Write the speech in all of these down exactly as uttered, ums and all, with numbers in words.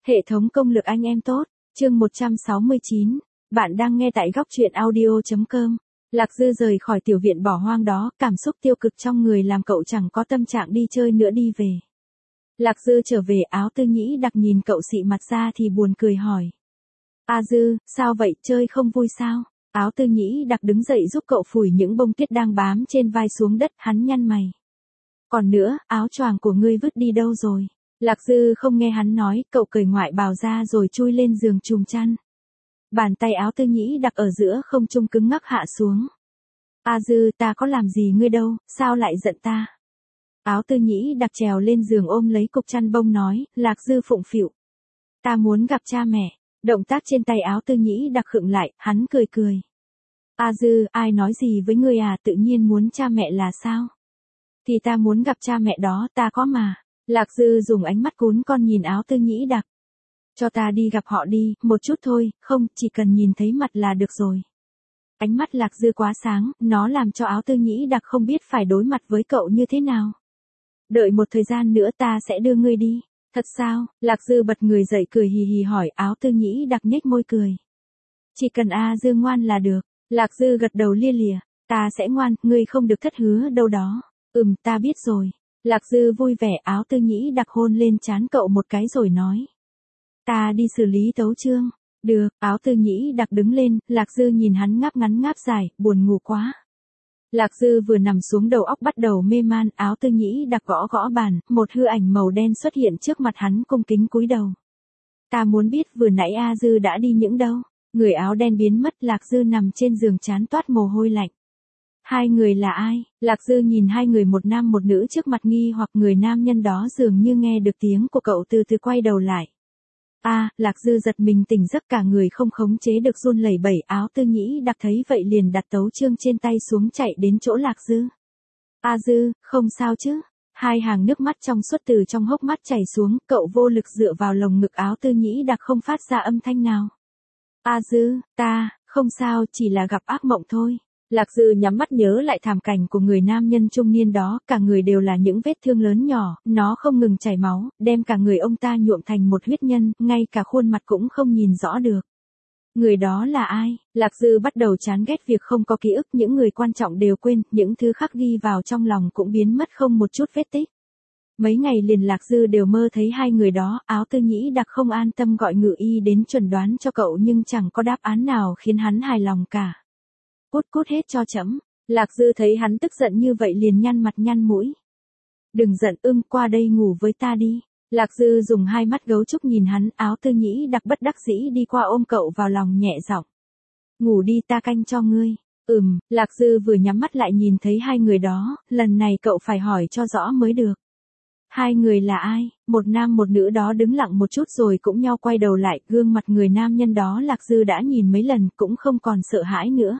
Hệ thống công lực anh em tốt, chương một trăm sáu mươi chín, bạn đang nghe tại góc truyện audio.com. Lạc Dư rời khỏi tiểu viện bỏ hoang đó, cảm xúc tiêu cực trong người làm cậu chẳng có tâm trạng đi chơi nữa đi về. Lạc Dư trở về, Áo Tư Nhĩ Đặc nhìn cậu xị mặt ra thì buồn cười hỏi. A Dư, sao vậy, chơi không vui sao? Áo Tư Nhĩ Đặc đứng dậy giúp cậu phủi những bông tuyết đang bám trên vai xuống đất, hắn nhăn mày. Còn nữa, áo choàng của ngươi vứt đi đâu rồi? Lạc Dư không nghe hắn nói, cậu cởi ngoại bào ra rồi chui lên giường trùm chăn. Bàn tay Áo Tư Nhĩ Đặc ở giữa không trung cứng ngắc hạ xuống. A Dư, ta có làm gì ngươi đâu, sao lại giận ta? Áo Tư Nhĩ Đặc trèo lên giường ôm lấy cục chăn bông nói. Lạc Dư phụng phịu. Ta muốn gặp cha mẹ. Động tác trên tay Áo Tư Nhĩ Đặc khựng lại, hắn cười cười. A Dư, ai nói gì với ngươi à, tự nhiên muốn cha mẹ là sao? Thì ta muốn gặp cha mẹ đó, ta có mà. Lạc Dư dùng ánh mắt cún con nhìn Áo Tư Nhĩ Đặc. Cho ta đi gặp họ đi, một chút thôi, không, chỉ cần nhìn thấy mặt là được rồi. Ánh mắt Lạc Dư quá sáng, nó làm cho Áo Tư Nhĩ Đặc không biết phải đối mặt với cậu như thế nào. Đợi một thời gian nữa ta sẽ đưa ngươi đi. Thật sao? Lạc Dư bật người dậy cười hì hì hỏi. Áo Tư Nhĩ Đặc nhếch môi cười. Chỉ cần A Dư ngoan là được. Lạc Dư gật đầu lia lịa. Ta sẽ ngoan, ngươi không được thất hứa đâu đó. Ừm, ta biết rồi. Lạc Dư vui vẻ. Áo Tư Nhĩ Đặc hôn lên trán cậu một cái rồi nói. Ta đi xử lý tấu chương. Được, Áo Tư Nhĩ Đặc đứng lên, Lạc Dư nhìn hắn ngáp ngắn ngáp dài, buồn ngủ quá. Lạc Dư vừa nằm xuống đầu óc bắt đầu mê man, Áo Tư Nhĩ Đặc gõ gõ bàn, một hư ảnh màu đen xuất hiện trước mặt hắn cung kính cúi đầu. Ta muốn biết vừa nãy A Dư đã đi những đâu. Người áo đen biến mất, Lạc Dư nằm trên giường chán toát mồ hôi lạnh. Hai người là ai? Lạc Dư nhìn hai người một nam một nữ trước mặt nghi hoặc người nam nhân đó dường như nghe được tiếng của cậu từ từ quay đầu lại. A, à, Lạc Dư giật mình tỉnh giấc cả người không khống chế được run lẩy bẩy. Áo Tư Nhĩ Đặc thấy vậy liền đặt tấu chương trên tay xuống chạy đến chỗ Lạc Dư. A Dư, không sao chứ? Hai hàng nước mắt trong suốt từ trong hốc mắt chảy xuống, cậu vô lực dựa vào lồng ngực Áo Tư Nhĩ Đặc không phát ra âm thanh nào. A Dư, ta, không sao, chỉ là gặp ác mộng thôi. Lạc Dư nhắm mắt nhớ lại thảm cảnh của người nam nhân trung niên đó, cả người đều là những vết thương lớn nhỏ, nó không ngừng chảy máu, đem cả người ông ta nhuộm thành một huyết nhân, ngay cả khuôn mặt cũng không nhìn rõ được. Người đó là ai? Lạc Dư bắt đầu chán ghét việc không có ký ức, những người quan trọng đều quên, những thứ khắc ghi vào trong lòng cũng biến mất không một chút vết tích. Mấy ngày liền Lạc Dư đều mơ thấy hai người đó. Áo Tư Nhĩ Đặc không an tâm gọi ngự y đến chuẩn đoán cho cậu nhưng chẳng có đáp án nào khiến hắn hài lòng cả. Cút cút hết cho chấm. Lạc Dư thấy hắn tức giận như vậy liền nhăn mặt nhăn mũi. Đừng giận, ưm, qua đây ngủ với ta đi. Lạc Dư dùng hai mắt gấu trúc nhìn hắn. Áo Tư Nhĩ Đặc bất đắc dĩ đi qua ôm cậu vào lòng nhẹ giọng. Ngủ đi, ta canh cho ngươi. Ừm, Lạc Dư vừa nhắm mắt lại nhìn thấy hai người đó, lần này cậu phải hỏi cho rõ mới được. Hai người là ai? Một nam một nữ đó đứng lặng một chút rồi cũng nhau quay đầu lại, gương mặt người nam nhân đó Lạc Dư đã nhìn mấy lần cũng không còn sợ hãi nữa.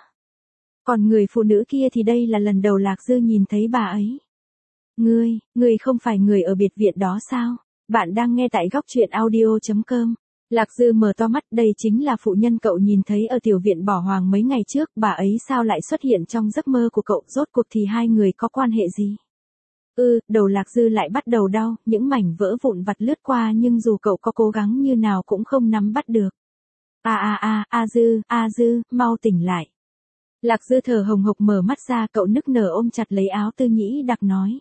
Còn người phụ nữ kia thì đây là lần đầu Lạc Dư nhìn thấy bà ấy. Ngươi, ngươi không phải người ở biệt viện đó sao? Bạn đang nghe tại góc truyện audio.com. Lạc Dư mở to mắt, đây chính là phụ nhân cậu nhìn thấy ở tiểu viện bỏ hoang mấy ngày trước, bà ấy sao lại xuất hiện trong giấc mơ của cậu, rốt cuộc thì hai người có quan hệ gì? Ừ, đầu Lạc Dư lại bắt đầu đau, những mảnh vỡ vụn vặt lướt qua nhưng dù cậu có cố gắng như nào cũng không nắm bắt được. A a a, A Dư, A Dư, mau tỉnh lại. Lạc Dư thở hồng hộc mở mắt ra, cậu nức nở ôm chặt lấy Áo Tư Nhĩ Đặc nói.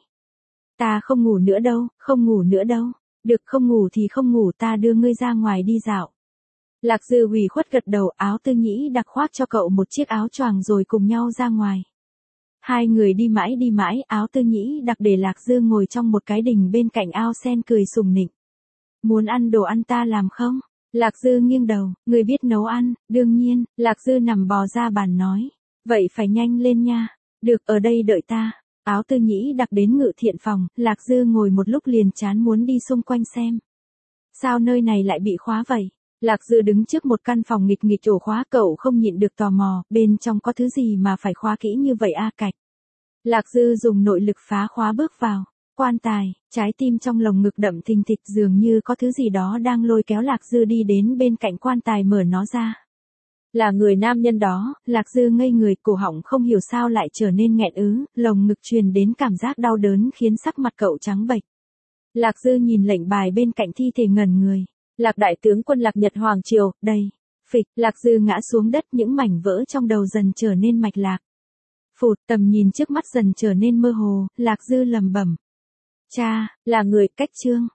Ta không ngủ nữa đâu, không ngủ nữa đâu. Được, không ngủ thì không ngủ, ta đưa ngươi ra ngoài đi dạo. Lạc Dư ủy khuất gật đầu. Áo Tư Nhĩ Đặc khoác cho cậu một chiếc áo choàng rồi cùng nhau ra ngoài. Hai người đi mãi đi mãi, Áo Tư Nhĩ Đặc để Lạc Dư ngồi trong một cái đình bên cạnh ao sen cười sùng nịnh. Muốn ăn đồ ăn ta làm không? Lạc Dư nghiêng đầu, người biết nấu ăn, đương nhiên. Lạc Dư nằm bò ra bàn nói. Vậy phải nhanh lên nha. Được, ở đây đợi ta. Áo Tư Nhĩ Đặc đến ngự thiện phòng, Lạc Dư ngồi một lúc liền chán muốn đi xung quanh xem. Sao nơi này lại bị khóa vậy? Lạc Dư đứng trước một căn phòng nghịch nghịch ổ khóa, cậu không nhịn được tò mò, bên trong có thứ gì mà phải khóa kỹ như vậy a cạch. Lạc Dư dùng nội lực phá khóa bước vào. Quan tài, trái tim trong lồng ngực đậm thình thịch, dường như có thứ gì đó đang lôi kéo Lạc Dư đi đến bên cạnh quan tài mở nó ra. Là người nam nhân đó. Lạc Dư ngây người, cổ họng không hiểu sao lại trở nên nghẹn ứ, lồng ngực truyền đến cảm giác đau đớn khiến sắc mặt cậu trắng bệch. Lạc Dư nhìn lệnh bài bên cạnh thi thể ngẩn người. Lạc đại tướng quân Lạc Nhật Hoàng Triều, đây. Phịch, Lạc Dư ngã xuống đất, những mảnh vỡ trong đầu dần trở nên mạch lạc. Phụt, tầm nhìn trước mắt dần trở nên mơ hồ, Lạc Dư lầm bẩm. Cha, là người, cách chương.